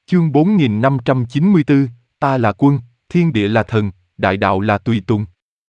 Chương 4594, ta là quân, thiên địa là thần, đại đạo là tùy tùng.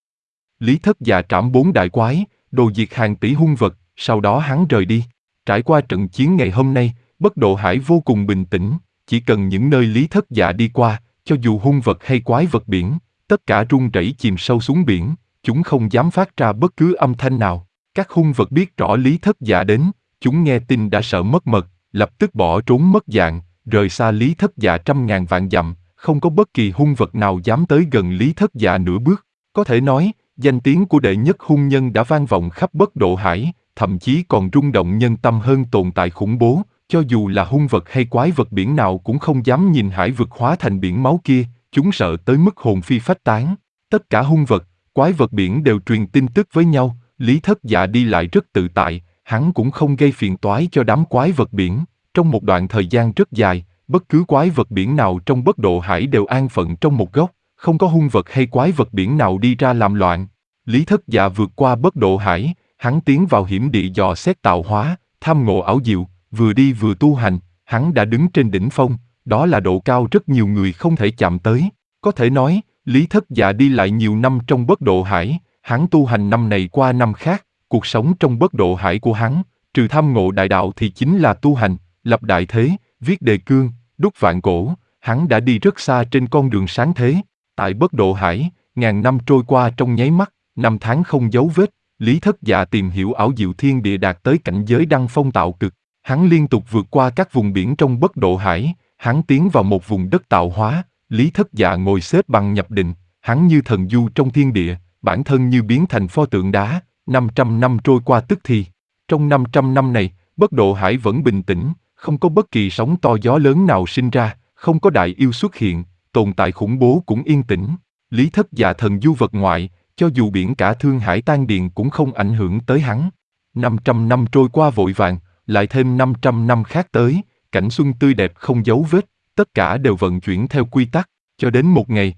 Lý Thất Dạ trảm 4 đại quái, đồ diệt hàng tỷ hung vật, sau đó hắn rời đi. Trải qua trận chiến ngày hôm nay, Bất Độ Hải vô cùng bình tĩnh, chỉ cần những nơi Lý Thất Dạ đi qua, cho dù hung vật hay quái vật biển, tất cả run rẩy chìm sâu xuống biển, chúng không dám phát ra bất cứ âm thanh nào. Các hung vật biết rõ Lý Thất Dạ đến, chúng nghe tin đã sợ mất mật, lập tức bỏ trốn mất dạng, rời xa Lý Thất Dạ trăm ngàn vạn dặm, không có bất kỳ hung vật nào dám tới gần Lý Thất Dạ nửa bước. Có thể nói, danh tiếng của đệ nhất hung nhân đã vang vọng khắp Bất Độ Hải, thậm chí còn rung động nhân tâm hơn tồn tại khủng bố, cho dù là hung vật hay quái vật biển nào cũng không dám nhìn hải vực hóa thành biển máu kia, chúng sợ tới mức hồn phi phách tán. Tất cả hung vật, quái vật biển đều truyền tin tức với nhau, Lý Thất Dạ đi lại rất tự tại, hắn cũng không gây phiền toái cho đám quái vật biển. Trong một đoạn thời gian rất dài, bất cứ quái vật biển nào trong Bất Độ Hải đều an phận trong một góc, không có hung vật hay quái vật biển nào đi ra làm loạn. Lý Thất Dạ vượt qua Bất Độ Hải, hắn tiến vào hiểm địa dò xét tạo hóa, tham ngộ ảo diệu, vừa đi vừa tu hành, hắn đã đứng trên đỉnh phong, đó là độ cao rất nhiều người không thể chạm tới. Có thể nói, Lý Thất Dạ đi lại nhiều năm trong Bất Độ Hải, hắn tu hành năm này qua năm khác, cuộc sống trong Bất Độ Hải của hắn, trừ tham ngộ đại đạo thì chính là tu hành, lập đại thế, viết đề cương, đúc vạn cổ, hắn đã đi rất xa trên con đường sáng thế. Tại Bất Độ Hải, ngàn năm trôi qua trong nháy mắt, năm tháng không dấu vết, Lý Thất Dạ tìm hiểu ảo diệu thiên địa đạt tới cảnh giới đăng phong tạo cực. Hắn liên tục vượt qua các vùng biển trong Bất Độ Hải, hắn tiến vào một vùng đất tạo hóa, Lý Thất Dạ ngồi xếp bằng nhập định, hắn như thần du trong thiên địa, bản thân như biến thành pho tượng đá, 500 năm trôi qua tức thì. Trong 500 năm này, Bất Độ Hải vẫn bình tĩnh, không có bất kỳ sóng to gió lớn nào sinh ra, không có đại yêu xuất hiện, tồn tại khủng bố cũng yên tĩnh. Lý Thất Dạ thần du vật ngoại, cho dù biển cả Thương Hải tan điền cũng không ảnh hưởng tới hắn. 500 năm trôi qua vội vàng, lại thêm 500 năm khác tới, cảnh xuân tươi đẹp không dấu vết, tất cả đều vận chuyển theo quy tắc, cho đến một ngày,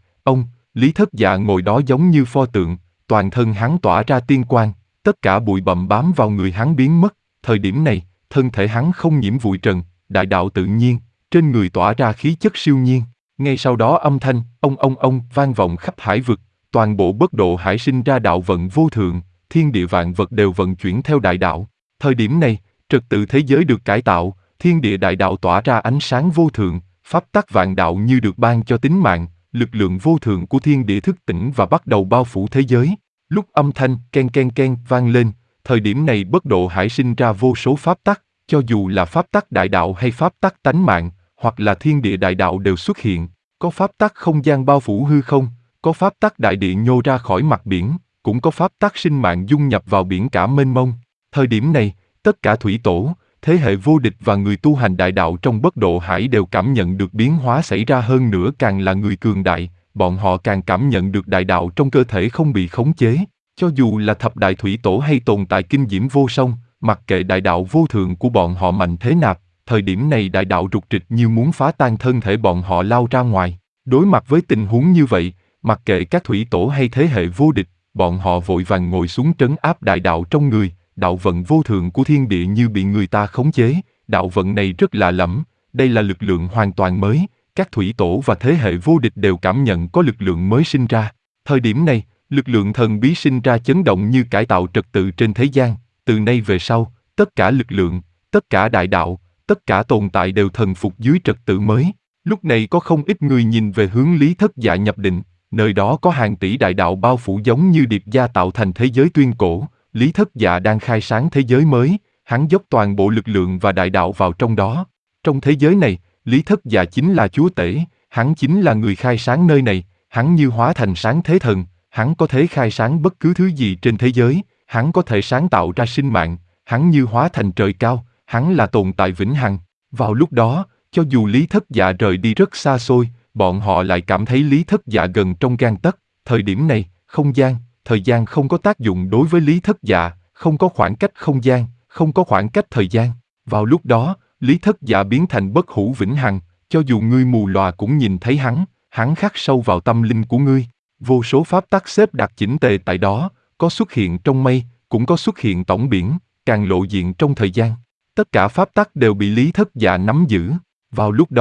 Lý Thất Dạ ngồi đó giống như pho tượng, toàn thân hắn tỏa ra tiên quang, tất cả bụi bặm bám vào người hắn biến mất, thời điểm này, thân thể hắn không nhiễm bụi trần, đại đạo tự nhiên, trên người tỏa ra khí chất siêu nhiên. Ngay sau đó âm thanh ông vang vọng khắp hải vực, toàn bộ Bất Độ Hải sinh ra đạo vận vô thượng, thiên địa vạn vật đều vận chuyển theo đại đạo. Thời điểm này, trật tự thế giới được cải tạo, thiên địa đại đạo tỏa ra ánh sáng vô thượng, pháp tắc vạn đạo như được ban cho tính mạng, lực lượng vô thượng của thiên địa thức tỉnh và bắt đầu bao phủ thế giới. Lúc âm thanh ken vang lên, thời điểm này Bất Độ Hải sinh ra vô số pháp tắc, cho dù là pháp tắc đại đạo hay pháp tắc tánh mạng, hoặc là thiên địa đại đạo đều xuất hiện. Có pháp tắc không gian bao phủ hư không, có pháp tắc đại địa nhô ra khỏi mặt biển, cũng có pháp tắc sinh mạng dung nhập vào biển cả mênh mông. Thời điểm này, tất cả thủy tổ, thế hệ vô địch và người tu hành đại đạo trong Bất Độ Hải đều cảm nhận được biến hóa xảy ra, hơn nữa càng là người cường đại, bọn họ càng cảm nhận được đại đạo trong cơ thể không bị khống chế. Cho dù là thập đại thủy tổ hay tồn tại kinh diễm vô song, mặc kệ đại đạo vô thượng của bọn họ mạnh thế nào, thời điểm này đại đạo rục rịch như muốn phá tan thân thể bọn họ lao ra ngoài. Đối mặt với tình huống như vậy, mặc kệ các thủy tổ hay thế hệ vô địch, bọn họ vội vàng ngồi xuống trấn áp đại đạo trong người. Đạo vận vô thượng của thiên địa như bị người ta khống chế, đạo vận này rất lạ lẫm, đây là lực lượng hoàn toàn mới, các thủy tổ và thế hệ vô địch đều cảm nhận có lực lượng mới sinh ra. Thời điểm này, lực lượng thần bí sinh ra chấn động như cải tạo trật tự trên thế gian, từ nay về sau, tất cả lực lượng, tất cả đại đạo, tất cả tồn tại đều thần phục dưới trật tự mới. Lúc này có không ít người nhìn về hướng Lý Thất Dạ nhập định, nơi đó có hàng tỷ đại đạo bao phủ giống như điệp gia tạo thành thế giới tuyên cổ. Lý Thất Dạ đang khai sáng thế giới mới, hắn dốc toàn bộ lực lượng và đại đạo vào trong đó. Trong thế giới này, Lý Thất Dạ chính là chúa tể, hắn chính là người khai sáng nơi này, hắn như hóa thành sáng thế thần, hắn có thể khai sáng bất cứ thứ gì trên thế giới, hắn có thể sáng tạo ra sinh mạng, hắn như hóa thành trời cao, hắn là tồn tại vĩnh hằng. Vào lúc đó, cho dù Lý Thất Dạ rời đi rất xa xôi, bọn họ lại cảm thấy Lý Thất Dạ gần trong gang tấc. Thời điểm này, không gian, thời gian không có tác dụng đối với Lý Thất Dạ, không có khoảng cách không gian, không có khoảng cách thời gian. Vào lúc đó, Lý Thất Dạ biến thành bất hủ vĩnh hằng, cho dù ngươi mù lòa cũng nhìn thấy hắn khắc sâu vào tâm linh của ngươi. Vô số pháp tắc xếp đặt chỉnh tề tại đó, có xuất hiện trong mây, cũng có xuất hiện tổng biển, càng lộ diện trong thời gian. Tất cả pháp tắc đều bị Lý Thất Dạ nắm giữ. Vào lúc đó,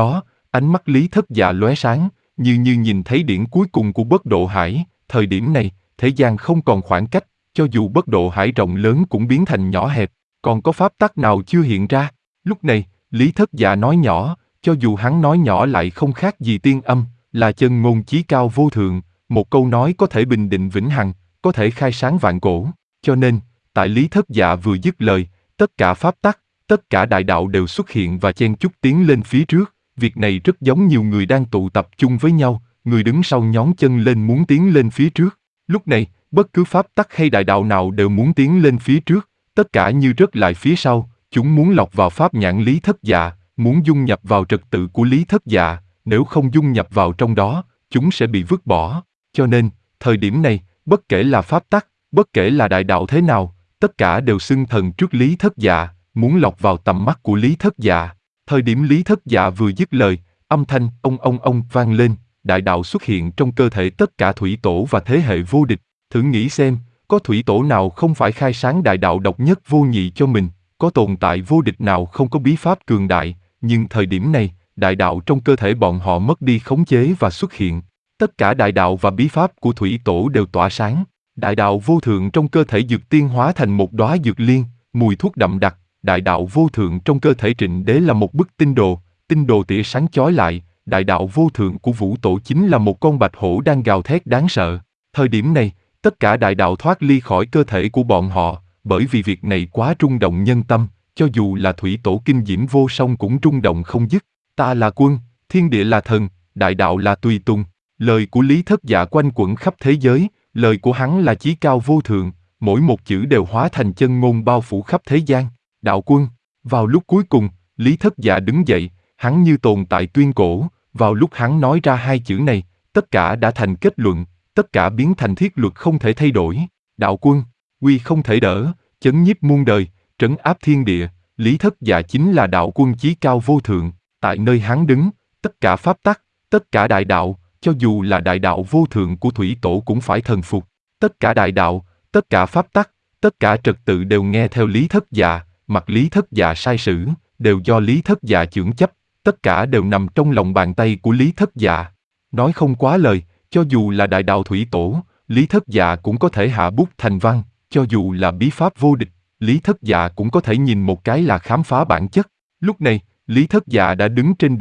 Ánh mắt Lý Thất Dạ lóe sáng, như nhìn thấy điểm cuối cùng của Bất Độ Hải. Thời điểm này, thế gian không còn khoảng cách, cho dù Bất Độ Hải rộng lớn cũng biến thành nhỏ hẹp, còn có pháp tắc nào chưa hiện ra. Lúc này, Lý Thất Dạ nói nhỏ, cho dù hắn nói nhỏ lại không khác gì tiên âm, là chân ngôn chí cao vô thượng, một câu nói có thể bình định vĩnh hằng, có thể khai sáng vạn cổ. Cho nên, tại Lý Thất Dạ vừa dứt lời, tất cả pháp tắc, tất cả đại đạo đều xuất hiện và chen chúc tiến lên phía trước. Việc này rất giống nhiều người đang tụ tập chung với nhau, người đứng sau nhón chân lên muốn tiến lên phía trước. Lúc này, bất cứ pháp tắc hay đại đạo nào đều muốn tiến lên phía trước, tất cả như rớt lại phía sau, chúng muốn lọc vào pháp nhãn Lý Thất Dạ, muốn dung nhập vào trật tự của Lý Thất Dạ, nếu không dung nhập vào trong đó, chúng sẽ bị vứt bỏ. Cho nên, thời điểm này, bất kể là pháp tắc, bất kể là đại đạo thế nào, tất cả đều xưng thần trước Lý Thất Dạ, muốn lọc vào tầm mắt của Lý Thất Dạ. Thời điểm Lý Thất Dạ vừa dứt lời, âm thanh ông vang lên, đại đạo xuất hiện trong cơ thể tất cả thủy tổ và thế hệ vô địch. Thử nghĩ xem, có thủy tổ nào không phải khai sáng đại đạo độc nhất vô nhị cho mình, có tồn tại vô địch nào không có bí pháp cường đại, nhưng thời điểm này, đại đạo trong cơ thể bọn họ mất đi khống chế và xuất hiện. Tất cả đại đạo và bí pháp của thủy tổ đều tỏa sáng. Đại đạo vô thượng trong cơ thể Dược Tiên hóa thành một đóa dược liên, mùi thuốc đậm đặc. Đại đạo vô thượng trong cơ thể Trịnh Đế là một bức tinh đồ tỉa sáng chói lại. Đại đạo vô thượng của Vũ Tổ chính là một con bạch hổ đang gào thét đáng sợ. Thời điểm này, tất cả đại đạo thoát ly khỏi cơ thể của bọn họ, bởi vì việc này quá rung động nhân tâm, cho dù là thủy tổ kinh diễm vô song cũng rung động không dứt. Ta là quân, thiên địa là thần, đại đạo là tùy tùng. Lời của Lý Thất Dạ quanh quẩn khắp thế giới, lời của hắn là chí cao vô thượng, mỗi một chữ đều hóa thành chân ngôn bao phủ khắp thế gian. Đạo quân. Vào lúc cuối cùng, Lý Thất Dạ đứng dậy, hắn như tồn tại tuyên cổ, vào lúc hắn nói ra hai chữ này, tất cả đã thành kết luận, tất cả biến thành thiết luật không thể thay đổi. Đạo quân, uy không thể đỡ, chấn nhiếp muôn đời, trấn áp thiên địa, Lý Thất Dạ chính là đạo quân chí cao vô thượng, tại nơi hắn đứng, tất cả pháp tắc, tất cả đại đạo, cho dù là đại đạo vô thượng của thủy tổ cũng phải thần phục, tất cả đại đạo, tất cả pháp tắc, tất cả trật tự đều nghe theo Lý Thất Dạ, mặc Lý Thất Dạ sai sử, đều do Lý Thất Dạ chưởng chấp, tất cả đều nằm trong lòng bàn tay của Lý Thất Dạ. Nói không quá lời, cho dù là đại đạo thủy tổ, Lý Thất Dạ cũng có thể hạ bút thành văn, cho dù là bí pháp vô địch, Lý Thất Dạ cũng có thể nhìn một cái là khám phá bản chất. Lúc này, Lý Thất Dạ đã đứng trên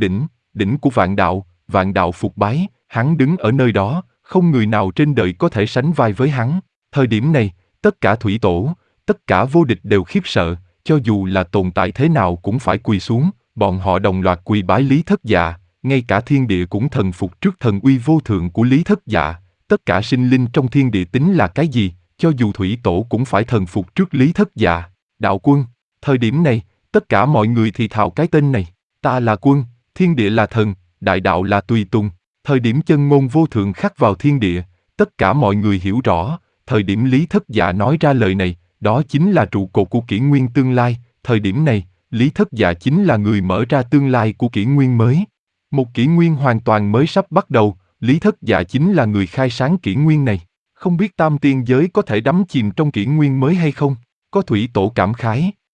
đỉnh của vạn đạo phục bái, hắn đứng ở nơi đó, không người nào trên đời có thể sánh vai với hắn. Thời điểm này, tất cả thủy tổ, tất cả vô địch đều khiếp sợ, cho dù là tồn tại thế nào cũng phải quỳ xuống, bọn họ đồng loạt quỳ bái Lý Thất Dạ, ngay cả thiên địa cũng thần phục trước thần uy vô thượng của Lý Thất Dạ, tất cả sinh linh trong thiên địa tính là cái gì, cho dù thủy tổ cũng phải thần phục trước Lý Thất Dạ. Đạo quân. Thời điểm này, tất cả mọi người thì thào cái tên này, ta là quân, thiên địa là thần, đại đạo là tùy tùng. Thời điểm chân ngôn vô thượng khắc vào thiên địa, tất cả mọi người hiểu rõ, thời điểm Lý Thất Dạ nói ra lời này, đó chính là trụ cột của kỷ nguyên tương lai, thời điểm này, Lý Thất Dạ chính là người mở ra tương lai của kỷ nguyên mới. Một kỷ nguyên hoàn toàn mới sắp bắt đầu, Lý Thất Dạ chính là người khai sáng kỷ nguyên này. Không biết tam tiên giới có thể đắm chìm trong kỷ nguyên mới hay không? Có thủy tổ cảm khái.